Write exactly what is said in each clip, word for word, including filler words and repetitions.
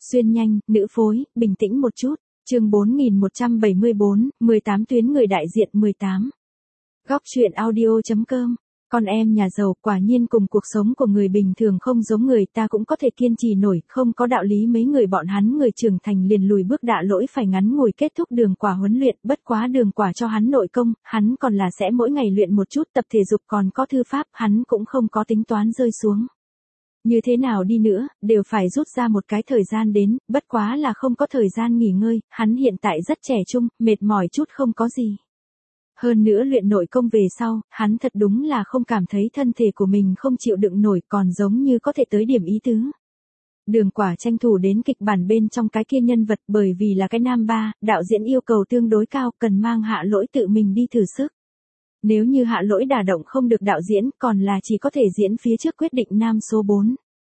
Xuyên nhanh, nữ phối, bình tĩnh một chút. Chương bốn nghìn một trăm bảy mươi bốn, mười tám tuyến người đại diện mười tám. Góc truyện audio.com. Con em nhà giàu quả nhiên cùng cuộc sống của người bình thường không giống, người ta cũng có thể kiên trì nổi, không có đạo lý mấy người bọn hắn người trưởng thành liền lùi bước đạ lỗi phải ngắn ngủi kết thúc Đường Quả huấn luyện, bất quá Đường Quả cho hắn nội công, hắn còn là sẽ mỗi ngày luyện một chút, tập thể dục còn có thư pháp, hắn cũng không có tính toán rơi xuống. Như thế nào đi nữa, đều phải rút ra một cái thời gian đến, bất quá là không có thời gian nghỉ ngơi, hắn hiện tại rất trẻ trung, mệt mỏi chút không có gì. Hơn nữa luyện nội công về sau, hắn thật đúng là không cảm thấy thân thể của mình không chịu đựng nổi, còn giống như có thể tới điểm ý tứ. Đường Quả tranh thủ đến kịch bản bên trong cái kia nhân vật, bởi vì là cái nam ba, đạo diễn yêu cầu tương đối cao, cần mang Hạ Lỗi tự mình đi thử sức. Nếu như Hạ Lỗi đả động không được đạo diễn, còn là chỉ có thể diễn phía trước quyết định nam số bốn.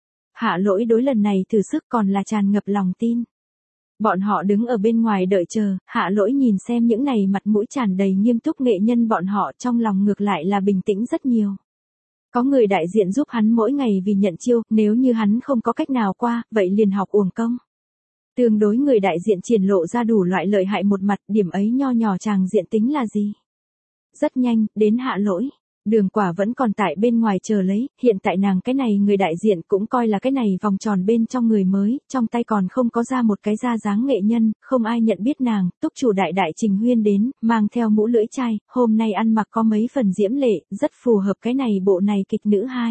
Hạ Lỗi đối lần này thử sức còn là tràn ngập lòng tin. Bọn họ đứng ở bên ngoài đợi chờ, Hạ Lỗi nhìn xem những này mặt mũi tràn đầy nghiêm túc nghệ nhân bọn họ, trong lòng ngược lại là bình tĩnh rất nhiều. Có người đại diện giúp hắn mỗi ngày vì nhận chiêu, nếu như hắn không có cách nào qua, vậy liền học uổng công. Tương đối người đại diện triển lộ ra đủ loại lợi hại một mặt, điểm ấy nho nhỏ chàng diện tính là gì? Rất nhanh, đến Hạ Lỗi. Đường Quả vẫn còn tại bên ngoài chờ lấy, hiện tại nàng cái này người đại diện cũng coi là cái này vòng tròn bên trong người mới, trong tay còn không có ra một cái ra dáng nghệ nhân, không ai nhận biết nàng. Túc chủ đại đại Trình Huyên đến, mang theo mũ lưỡi chai, hôm nay ăn mặc có mấy phần diễm lệ, rất phù hợp cái này bộ này kịch nữ hai.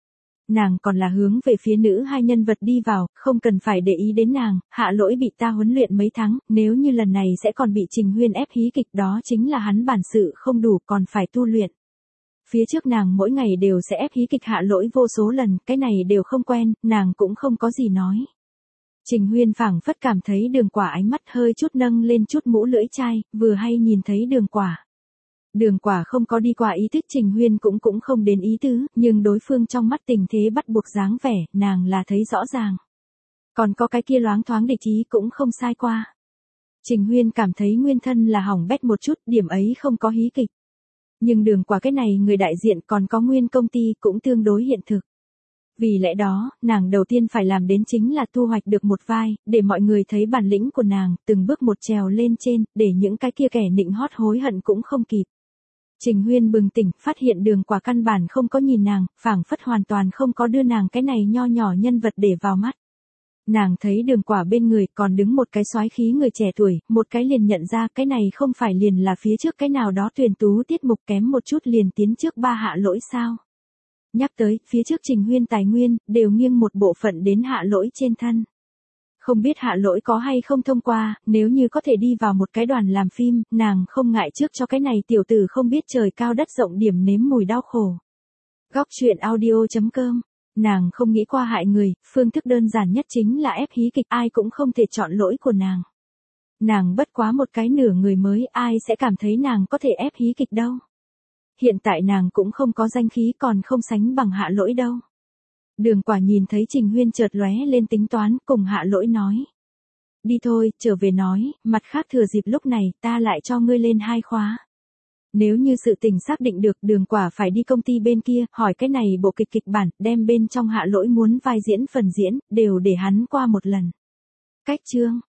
Nàng còn là hướng về phía nữ hai nhân vật đi vào, không cần phải để ý đến nàng. Hạ Lỗi bị ta huấn luyện mấy tháng, nếu như lần này sẽ còn bị Trình Huyên ép hí kịch, đó chính là hắn bản sự không đủ, còn phải tu luyện. Phía trước nàng mỗi ngày đều sẽ ép hí kịch Hạ Lỗi vô số lần, cái này đều không quen, nàng cũng không có gì nói. Trình Huyên phảng phất cảm thấy Đường Quả ánh mắt hơi chút nâng lên chút mũ lưỡi chai, vừa hay nhìn thấy Đường Quả. Đường Quả không có đi qua ý thức, Trình Huyên cũng cũng không đến ý tứ, nhưng đối phương trong mắt tình thế bắt buộc dáng vẻ, nàng là thấy rõ ràng. Còn có cái kia loáng thoáng địch ý cũng không sai qua. Trình Huyên cảm thấy nguyên thân là hỏng bét một chút, điểm ấy không có hí kịch. Nhưng Đường Quả cái này người đại diện còn có nguyên công ty cũng tương đối hiện thực. Vì lẽ đó, nàng đầu tiên phải làm đến chính là thu hoạch được một vai, để mọi người thấy bản lĩnh của nàng, từng bước một trèo lên trên, để những cái kia kẻ nịnh hót hối hận cũng không kịp. Trình Huyên bừng tỉnh, phát hiện Đường Quả căn bản không có nhìn nàng, phảng phất hoàn toàn không có đưa nàng cái này nho nhỏ nhân vật để vào mắt. Nàng thấy Đường Quả bên người còn đứng một cái soái khí người trẻ tuổi, một cái liền nhận ra cái này không phải liền là phía trước cái nào đó tuyển tú tiết mục kém một chút liền tiến trước ba Hạ Lỗi sao. Nhắc tới, phía trước Trình Huyên tài nguyên, đều nghiêng một bộ phận đến Hạ Lỗi trên thân. Không biết Hạ Lỗi có hay không thông qua, nếu như có thể đi vào một cái đoàn làm phim, nàng không ngại trước cho cái này tiểu tử không biết trời cao đất rộng điểm nếm mùi đau khổ. Góc truyện audio.com. Nàng không nghĩ qua hại người, phương thức đơn giản nhất chính là ép hí kịch, ai cũng không thể chọn lỗi của nàng. Nàng bất quá một cái nửa người mới, ai sẽ cảm thấy nàng có thể ép hí kịch đâu. Hiện tại nàng cũng không có danh khí, còn không sánh bằng Hạ Lỗi đâu. Đường Quả nhìn thấy Trình Huyên chợt lóe lên tính toán, cùng Hạ Lỗi nói. Đi thôi, trở về nói, mặt khác thừa dịp lúc này, ta lại cho ngươi lên hai khóa. Nếu như sự tình xác định được, Đường Quả phải đi công ty bên kia, hỏi cái này bộ kịch kịch bản, đem bên trong Hạ Lỗi muốn vai diễn phần diễn, đều để hắn qua một lần. Cách chương.